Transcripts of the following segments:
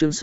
Chương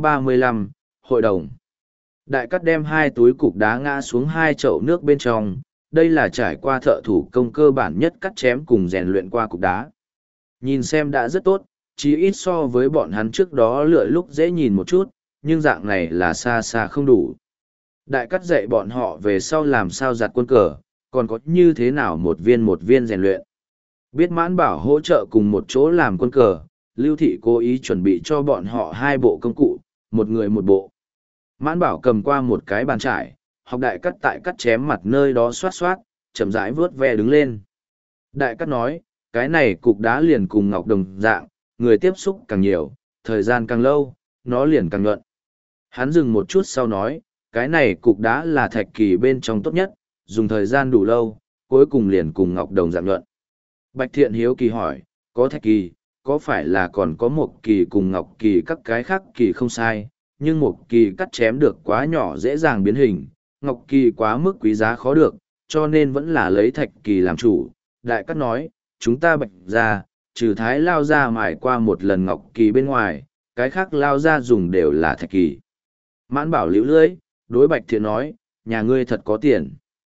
635, Hội đồng. Đại cắt đem 2 túi cục đá ngã xuống 2 chậu nước bên trong, đây là trải qua thợ thủ công cơ bản nhất cắt chém cùng rèn luyện qua cục đá. Nhìn xem đã rất tốt, chí ít so với bọn hắn trước đó lựa lúc dễ nhìn một chút, nhưng dạng này là xa xa không đủ. Đại cắt dạy bọn họ về sau làm sao giặt quân cờ, còn có như thế nào một viên rèn luyện. Biết Mãn Bảo hỗ trợ cùng một chỗ làm quân cờ, Lưu Thị cố ý chuẩn bị cho bọn họ 2 bộ công cụ, một người một bộ. Mãn Bảo cầm qua một cái bàn trải, học đại cắt tại cắt chém mặt nơi đó xoát xoát, chậm rãi vớt ve đứng lên. Đại cắt nói, cái này cục đá liền cùng ngọc đồng dạng, người tiếp xúc càng nhiều, thời gian càng lâu, nó liền càng nhuận. Hắn dừng một chút sau nói, cái này cục đá là thạch kỳ bên trong tốt nhất, dùng thời gian đủ lâu, cuối cùng liền cùng ngọc đồng dạng nhuận. Bạch Thiện hiếu kỳ hỏi, có thạch kỳ, có phải là còn có một kỳ cùng ngọc kỳ các cái khác kỳ không sai, nhưng một kỳ cắt chém được quá nhỏ dễ dàng biến hình, ngọc kỳ quá mức quý giá khó được, cho nên vẫn là lấy thạch kỳ làm chủ. Đại cắt nói, chúng ta Bạch ra, trừ thái lao ra mài qua một lần ngọc kỳ bên ngoài, cái khác lao ra dùng đều là thạch kỳ. Mãn Bảo liễu lưỡi, đối Bạch Thiện nói, nhà ngươi thật có tiền.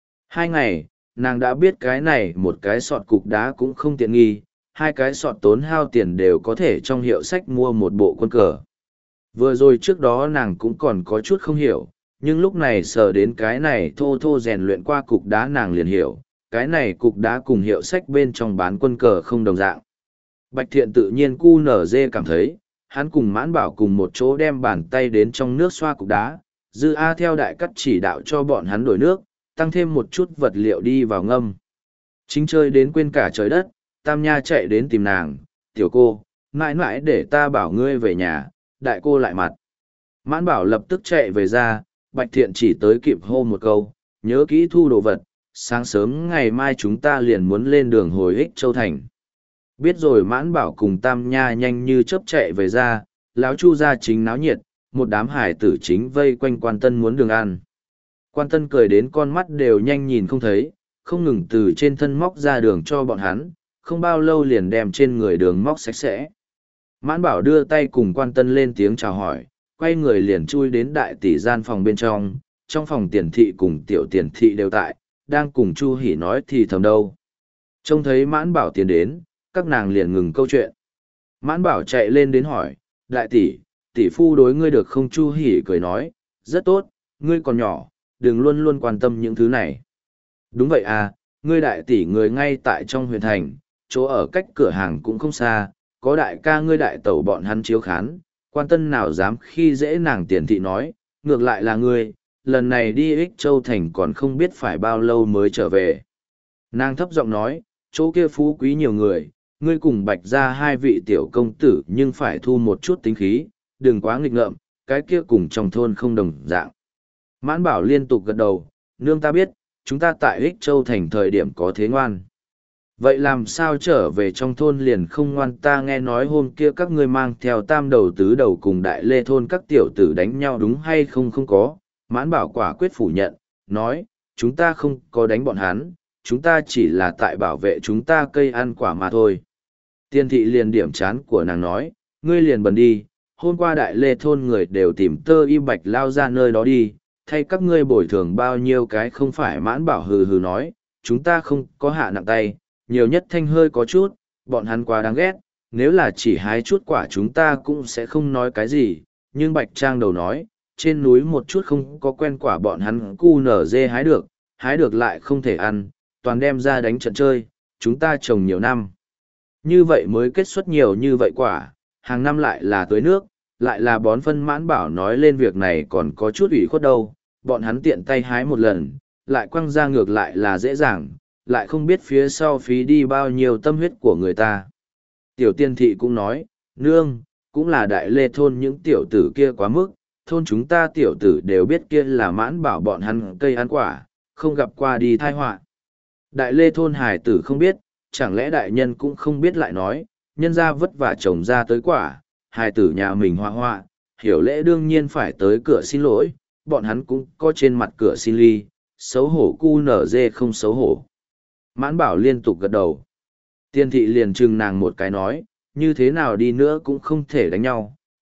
2 ngày, nàng đã biết cái này một cái sọt cục đá cũng không tiện nghi, 2 cái sọt tốn hao tiền đều có thể trong hiệu sách mua một bộ quân cờ. Vừa rồi trước đó nàng cũng còn có chút không hiểu, nhưng lúc này sờ đến cái này thô thô rèn luyện qua cục đá nàng liền hiểu, cái này cục đá cùng hiệu sách bên trong bán quân cờ không đồng dạng. Bạch Thiện tự nhiên cu nở dê cảm thấy, hắn cùng Mãn Bảo cùng một chỗ đem bàn tay đến trong nước xoa cục đá, Dư A theo đại cắt chỉ đạo cho bọn hắn đổi nước, tăng thêm một chút vật liệu đi vào ngâm. Chính chơi đến quên cả trời đất, Tam Nha chạy đến tìm nàng, tiểu cô, mãi mãi để ta bảo ngươi về nhà, đại cô lại mặt. Mãn Bảo lập tức chạy về ra, Bạch Thiện chỉ tới kịp hô một câu, nhớ kỹ thu đồ vật, sáng sớm ngày mai chúng ta liền muốn lên đường hồi Ích Châu Thành. Biết rồi Mãn Bảo cùng Tam Nha nhanh như chớp chạy về ra, lão Chu gia chính náo nhiệt, một đám hải tử chính vây quanh Quan Tân muốn đường ăn. Quan Tân cười đến con mắt đều nhanh nhìn không thấy, không ngừng từ trên thân móc ra đường cho bọn hắn, không bao lâu liền đem trên người đường móc sạch sẽ. Mãn Bảo đưa tay cùng Quan Tân lên tiếng chào hỏi, quay người liền chui đến đại tỷ gian phòng bên trong phòng Tiền thị cùng tiểu Tiền thị đều tại, đang cùng Chu Hỉ nói thì thầm đâu. Trông thấy Mãn Bảo tiến đến, các nàng liền ngừng câu chuyện. Mãn Bảo chạy lên đến hỏi, đại tỷ, tỷ phu đối ngươi được không? Chu Hỉ cười nói, rất tốt, ngươi còn nhỏ, đừng luôn luôn quan tâm những thứ này. Đúng vậy à, ngươi đại tỷ người ngay tại trong huyện thành, chỗ ở cách cửa hàng cũng không xa, có đại ca ngươi đại tẩu bọn hắn chiếu khán, Quan Tân nào dám khi dễ nàng. Tiền thị nói, ngược lại là ngươi, lần này đi Ích Châu Thành còn không biết phải bao lâu mới trở về. Nàng thấp giọng nói, chỗ kia phú quý nhiều người, ngươi cùng Bạch ra 2 vị tiểu công tử nhưng phải thu một chút tính khí, đừng quá nghịch ngợm, cái kia cùng trong thôn không đồng dạng. Mãn Bảo liên tục gật đầu, nương ta biết, chúng ta tại Ích Châu Thành thời điểm có thế ngoan. Vậy làm sao trở về trong thôn liền không ngoan? Ta nghe nói hôm kia các ngươi mang theo tam đầu tứ đầu cùng đại lê thôn các tiểu tử đánh nhau đúng hay không? Không có. Mãn Bảo quả quyết phủ nhận, nói, chúng ta không có đánh bọn hắn, chúng ta chỉ là tại bảo vệ chúng ta cây ăn quả mà thôi. Tiên thị liền điểm chán của nàng nói, ngươi liền bần đi, hôm qua đại lê thôn người đều tìm Tơ Y Bạch lao ra nơi đó đi, thay các ngươi bồi thường bao nhiêu cái không phải. Mãn Bảo hừ hừ nói, chúng ta không có hạ nặng tay, nhiều nhất thanh hơi có chút, bọn hắn quá đáng ghét, nếu là chỉ hái chút quả chúng ta cũng sẽ không nói cái gì, nhưng Bạch Trang đầu nói, trên núi một chút không có quen quả bọn hắn cu nở dê hái được lại không thể ăn, toàn đem ra đánh trận chơi, chúng ta trồng nhiều năm. Như vậy mới kết xuất nhiều như vậy quả, hàng năm lại là tưới nước, lại là bón phân. Mãn Bảo nói lên việc này còn có chút ủy khuất đâu, bọn hắn tiện tay hái một lần, lại quăng ra ngược lại là dễ dàng, lại không biết phía sau phí đi bao nhiêu tâm huyết của người ta. Tiểu Tiên thị cũng nói, nương, cũng là đại lê thôn những tiểu tử kia quá mức, thôn chúng ta tiểu tử đều biết kia là Mãn Bảo bọn hắn cây ăn quả, không gặp qua đi thai họa. Đại lê thôn hải tử không biết, chẳng lẽ đại nhân cũng không biết? Lại nói, nhân ra vất vả trồng ra tới quả, hải tử nhà mình họa, hiểu lễ đương nhiên phải tới cửa xin lỗi, bọn hắn cũng có trên mặt cửa xin ly, xấu hổ cu nở dê không xấu hổ. Mãn Bảo liên tục gật đầu. Tiên thị liền trừng nàng một cái nói, như thế nào đi nữa cũng không thể đánh nhau,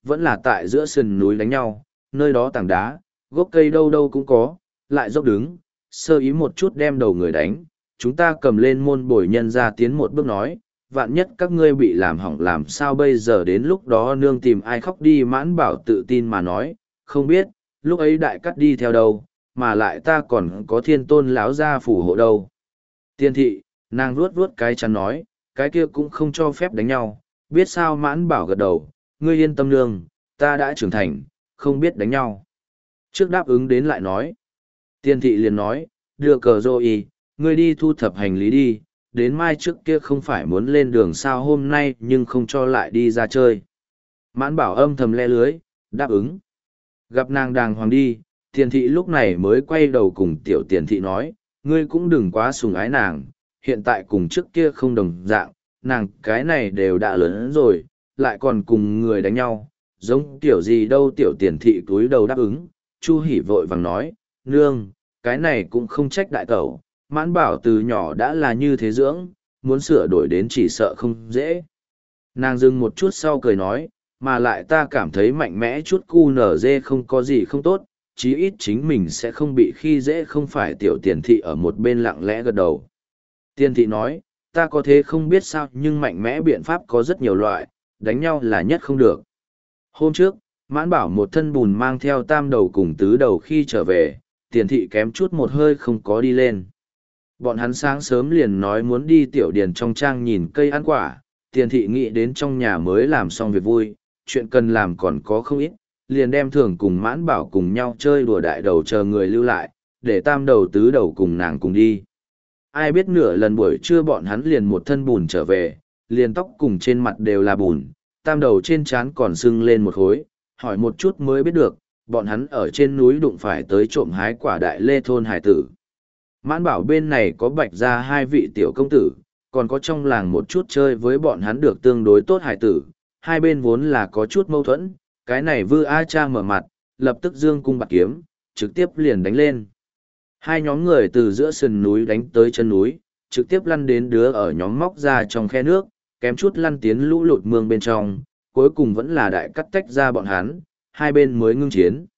vẫn là tại giữa sườn núi đánh nhau, nơi đó tảng đá, gốc cây đâu đâu cũng có, lại dốc đứng, sơ ý một chút đem đầu người đánh, chúng ta cầm lên môn bồi nhân ra tiến một bước nói, vạn nhất các ngươi bị làm hỏng làm sao bây giờ đến lúc đó nương tìm ai khóc đi. Mãn Bảo tự tin mà nói, không biết, lúc ấy đại cắt đi theo đâu, mà lại ta còn có thiên tôn láo ra phù hộ đâu. Tiên thị, nàng vuốt vuốt cái chắn nói, cái kia cũng không cho phép đánh nhau, biết sao. Mãn Bảo gật đầu, ngươi yên tâm nương, ta đã trưởng thành, không biết đánh nhau. Trước đáp ứng đến lại nói. Tiên thị liền nói, đưa cờ rô y, ngươi đi thu thập hành lý đi, đến mai trước kia không phải muốn lên đường sao hôm nay nhưng không cho lại đi ra chơi. Mãn Bảo âm thầm le lưới, đáp ứng. Gặp nàng đàng hoàng đi, Tiền thị lúc này mới quay đầu cùng tiểu Tiền thị nói, ngươi cũng đừng quá sùng ái nàng, hiện tại cùng trước kia không đồng dạng, nàng cái này đều đã lớn rồi, lại còn cùng người đánh nhau, giống tiểu gì đâu. Tiểu Tiền thị cúi đầu đáp ứng, Chu Hỉ vội vàng nói, nương, cái này cũng không trách đại tẩu, Mãn Bảo từ nhỏ đã là như thế dưỡng, muốn sửa đổi đến chỉ sợ không dễ. Nàng dừng một chút sau cười nói, mà lại ta cảm thấy mạnh mẽ chút cu nở dê không có gì không tốt, chí ít chính mình sẽ không bị khi dễ. Không phải. Tiểu Tiền thị ở một bên lặng lẽ gật đầu. Tiền thị nói, ta có thế không biết sao nhưng mạnh mẽ biện pháp có rất nhiều loại, đánh nhau là nhất không được. Hôm trước, Mãn Bảo một thân bùn mang theo tam đầu cùng tứ đầu khi trở về, Tiền thị kém chút một hơi không có đi lên. Bọn hắn sáng sớm liền nói muốn đi tiểu điền trong trang nhìn cây ăn quả, Tiền thị nghĩ đến trong nhà mới làm xong việc vui, chuyện cần làm còn có không ít, liền đem thường cùng Mãn Bảo cùng nhau chơi đùa đại đầu chờ người lưu lại, để tam đầu tứ đầu cùng nàng cùng đi. Ai biết nửa lần buổi trưa bọn hắn liền một thân bùn trở về, liền tóc cùng trên mặt đều là bùn, tam đầu trên trán còn sưng lên một khối, hỏi một chút mới biết được, bọn hắn ở trên núi đụng phải tới trộm hái quả đại lê thôn hải tử. Mãn Bảo bên này có Bạch ra hai vị tiểu công tử, còn có trong làng một chút chơi với bọn hắn được tương đối tốt hải tử, hai bên vốn là có chút mâu thuẫn, cái này Vư A Cha mở mặt, lập tức dương cung bạc kiếm, trực tiếp liền đánh lên. Hai nhóm người từ giữa sườn núi đánh tới chân núi, trực tiếp lăn đến đứa ở nhóm móc ra trong khe nước, kém chút lăn tiến lũ lụt mương bên trong, cuối cùng vẫn là đại cắt tách ra bọn hắn, hai bên mới ngưng chiến.